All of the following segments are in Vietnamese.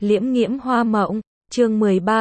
Liễm nghiễm hoa mộng, chương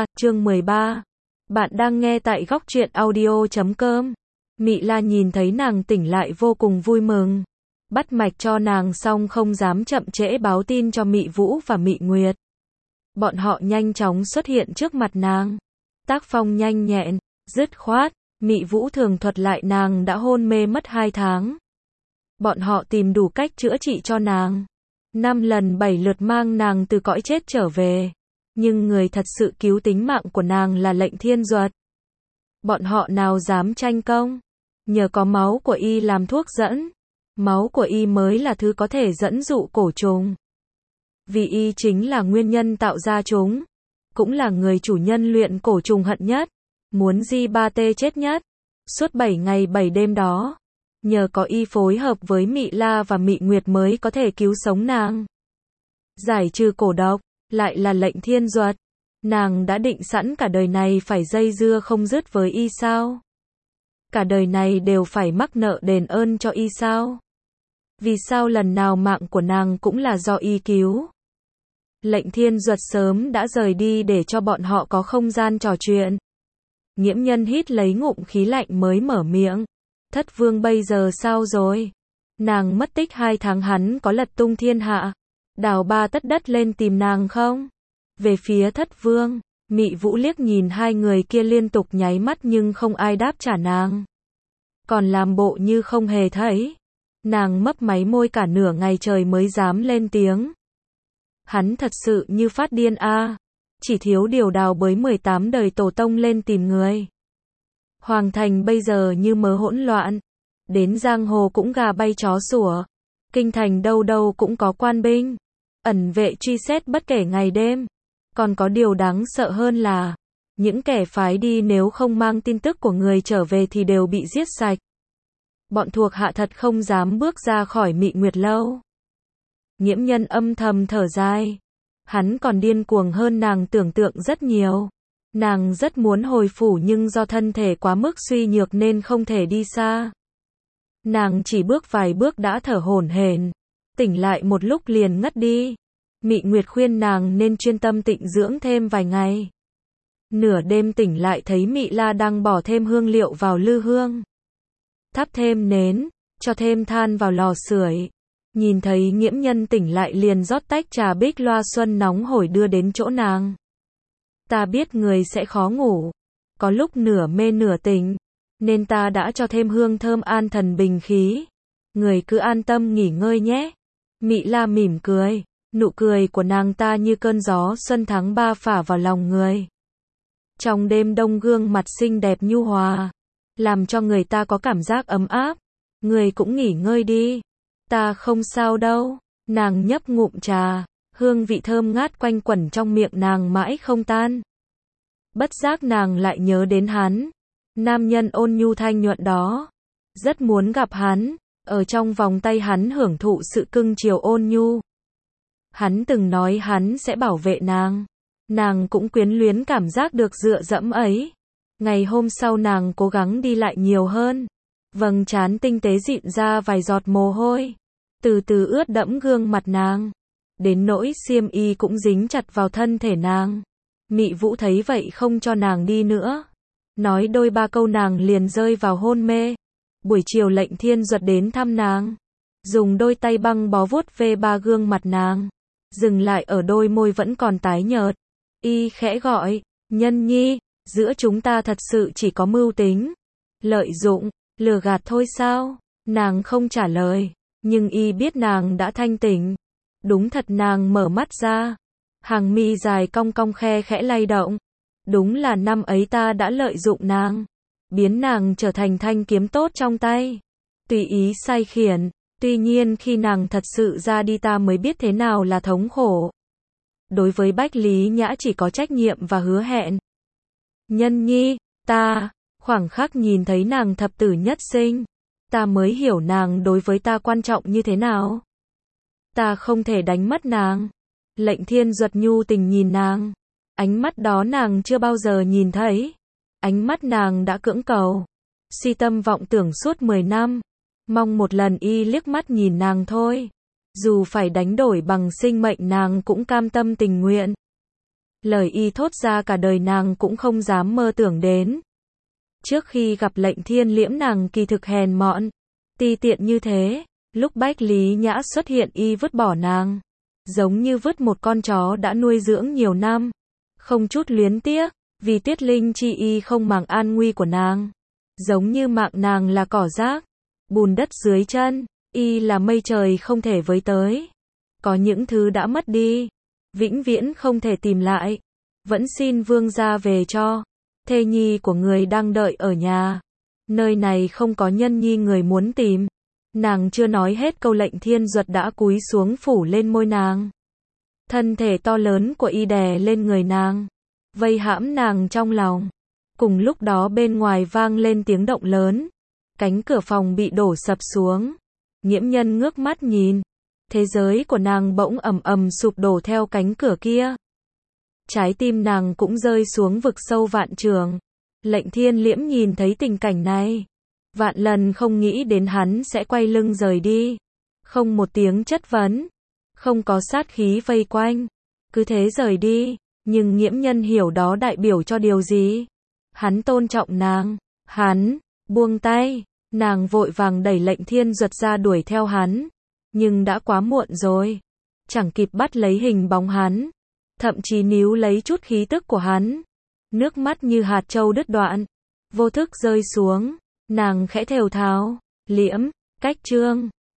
13. Bạn đang nghe tại góc truyện audio.com. Mị La nhìn thấy nàng tỉnh lại vô cùng vui mừng. Bắt mạch cho nàng xong không dám chậm trễ báo tin cho Mị Vũ và Mị Nguyệt. Bọn họ nhanh chóng xuất hiện trước mặt nàng. Tác phong nhanh nhẹn, dứt khoát, Mị Vũ thường thuật lại nàng đã hôn mê mất 2 tháng. Bọn họ tìm đủ cách chữa trị cho nàng. 5 lần 7 lượt mang nàng từ cõi chết trở về. Nhưng người thật sự cứu tính mạng của nàng là Lệnh Thiên Duật. Bọn họ nào dám tranh công. Nhờ có máu của y làm thuốc dẫn. Máu của y mới là thứ có thể dẫn dụ cổ trùng. Vì y chính là nguyên nhân tạo ra chúng. Cũng là người chủ nhân luyện cổ trùng hận nhất. Muốn Di Ba Tê chết nhất. Suốt 7 ngày 7 đêm đó. Nhờ có y phối hợp với Mị La và Mị Nguyệt mới có thể cứu sống nàng. Giải trừ cổ độc, lại là Lệnh Thiên Duật. Nàng đã định sẵn cả đời này phải dây dưa không dứt với y sao? Cả đời này đều phải mắc nợ đền ơn cho y sao? Vì sao lần nào mạng của nàng cũng là do y cứu? Lệnh Thiên Duật sớm đã rời đi để cho bọn họ có không gian trò chuyện. Nghiễm Nhân hít lấy ngụm khí lạnh mới mở miệng. Thất vương bây giờ sao rồi? Nàng mất tích 2 tháng hắn có lật tung thiên hạ. Đào ba tất đất lên tìm nàng không? Về phía thất vương, Mị Vũ liếc nhìn hai người kia liên tục nháy mắt nhưng không ai đáp trả nàng. Còn làm bộ như không hề thấy. Nàng mấp máy môi cả nửa ngày trời mới dám lên tiếng. Hắn thật sự như phát điên a. Chỉ thiếu điều đào bới 18 đời tổ tông lên tìm người. Hoàng thành bây giờ như mớ hỗn loạn. Đến giang hồ cũng gà bay chó sủa. Kinh thành đâu đâu cũng có quan binh. Ẩn vệ truy xét bất kể ngày đêm. Còn có điều đáng sợ hơn là những kẻ phái đi nếu không mang tin tức của người trở về thì đều bị giết sạch. Bọn thuộc hạ thật không dám bước ra khỏi Mị Nguyệt lâu. Nghiễm Nhân âm thầm thở dài. Hắn còn điên cuồng hơn nàng tưởng tượng rất nhiều. Nàng rất muốn hồi phủ nhưng do thân thể quá mức suy nhược nên không thể đi xa. Nàng chỉ bước vài bước đã thở hổn hển, tỉnh lại một lúc liền ngất đi. Mị Nguyệt khuyên nàng nên chuyên tâm tịnh dưỡng thêm vài ngày. Nửa đêm tỉnh lại thấy Mị La đang bỏ thêm hương liệu vào lư hương. Thắp thêm nến, cho thêm than vào lò sưởi. Nhìn thấy Nghiễm Nhân tỉnh lại liền rót tách trà bích loa xuân nóng hổi đưa đến chỗ nàng. Ta biết người sẽ khó ngủ, có lúc nửa mê nửa tỉnh, nên ta đã cho thêm hương thơm an thần bình khí. Người cứ an tâm nghỉ ngơi nhé. Mị La mỉm cười, nụ cười của nàng ta như cơn gió xuân tháng 3 phả vào lòng người. Trong đêm đông gương mặt xinh đẹp nhu hòa, làm cho người ta có cảm giác ấm áp. Người cũng nghỉ ngơi đi. Ta không sao đâu. Nàng nhấp ngụm trà, hương vị thơm ngát quanh quẩn trong miệng nàng mãi không tan. Bất giác nàng lại nhớ đến hắn. Nam nhân ôn nhu thanh nhuận đó. Rất muốn gặp hắn, ở trong vòng tay hắn hưởng thụ sự cưng chiều ôn nhu. Hắn từng nói hắn sẽ bảo vệ nàng. Nàng cũng quyến luyến cảm giác được dựa dẫm ấy. Ngày hôm sau nàng cố gắng đi lại nhiều hơn. Vầng trán tinh tế dịn ra vài giọt mồ hôi. Từ từ ướt đẫm gương mặt nàng. Đến nỗi xiêm y cũng dính chặt vào thân thể nàng. Mị Vũ thấy vậy không cho nàng đi nữa. Nói đôi ba câu nàng liền rơi vào hôn mê. Buổi chiều Lệnh Thiên Duật đến thăm nàng. Dùng đôi tay băng bó vuốt ve ba gương mặt nàng. Dừng lại ở đôi môi vẫn còn tái nhợt. Y khẽ gọi, Nhân nhi, giữa chúng ta thật sự chỉ có mưu tính. Lợi dụng, lừa gạt thôi sao? Nàng không trả lời. Nhưng y biết nàng đã thanh tỉnh. Đúng thật nàng mở mắt ra. Hàng mi dài cong cong khe khẽ lay động. Đúng là năm ấy ta đã lợi dụng nàng. Biến nàng trở thành thanh kiếm tốt trong tay. Tùy ý sai khiển. Tuy nhiên khi nàng thật sự ra đi ta mới biết thế nào là thống khổ. Đối với Bách Lý Nhã chỉ có trách nhiệm và hứa hẹn. Nhân nhi, ta, khoảng khắc nhìn thấy nàng thập tử nhất sinh. Ta mới hiểu nàng đối với ta quan trọng như thế nào. Ta không thể đánh mất nàng. Lệnh Thiên Duật nhu tình nhìn nàng. Ánh mắt đó nàng chưa bao giờ nhìn thấy. Ánh mắt nàng đã cưỡng cầu. Si tâm vọng tưởng suốt 10 năm. Mong một lần y liếc mắt nhìn nàng thôi. Dù phải đánh đổi bằng sinh mệnh nàng cũng cam tâm tình nguyện. Lời y thốt ra cả đời nàng cũng không dám mơ tưởng đến. Trước khi gặp Lệnh Thiên Liễm nàng kỳ thực hèn mọn, ti tiện như thế, lúc Bách Lý Nhã xuất hiện y vứt bỏ nàng, giống như vứt một con chó đã nuôi dưỡng nhiều năm, không chút luyến tiếc, vì Tuyết Linh chi y không màng an nguy của nàng, giống như mạng nàng là cỏ rác, bùn đất dưới chân, y là mây trời không thể với tới. Có những thứ đã mất đi, vĩnh viễn không thể tìm lại, vẫn xin vương gia về cho. Thê nhi của người đang đợi ở nhà. Nơi này không có nhân nhi người muốn tìm. Nàng chưa nói hết câu Lệnh Thiên Duật đã cúi xuống phủ lên môi nàng. Thân thể to lớn của y đè lên người nàng, vây hãm nàng trong lòng. Cùng lúc đó bên ngoài vang lên tiếng động lớn. Cánh cửa phòng bị đổ sập xuống. Nhiễm Nhân ngước mắt nhìn. Thế giới của nàng bỗng ầm ầm sụp đổ theo cánh cửa kia. Trái tim nàng cũng rơi xuống vực sâu vạn trượng. Lệnh Thiên Liễm nhìn thấy tình cảnh này, vạn lần không nghĩ đến hắn sẽ quay lưng rời đi. Không một tiếng chất vấn, không có sát khí vây quanh, cứ thế rời đi. Nhưng Nhiễm Nhân hiểu đó đại biểu cho điều gì. Hắn tôn trọng nàng, hắn buông tay, nàng vội vàng đẩy Lệnh Thiên Duật ra đuổi theo hắn, nhưng đã quá muộn rồi, chẳng kịp bắt lấy hình bóng hắn, thậm chí níu lấy chút khí tức của hắn. Nước mắt như hạt châu đứt đoạn, vô thức rơi xuống, nàng khẽ thều thào, Liễm, cách Trương.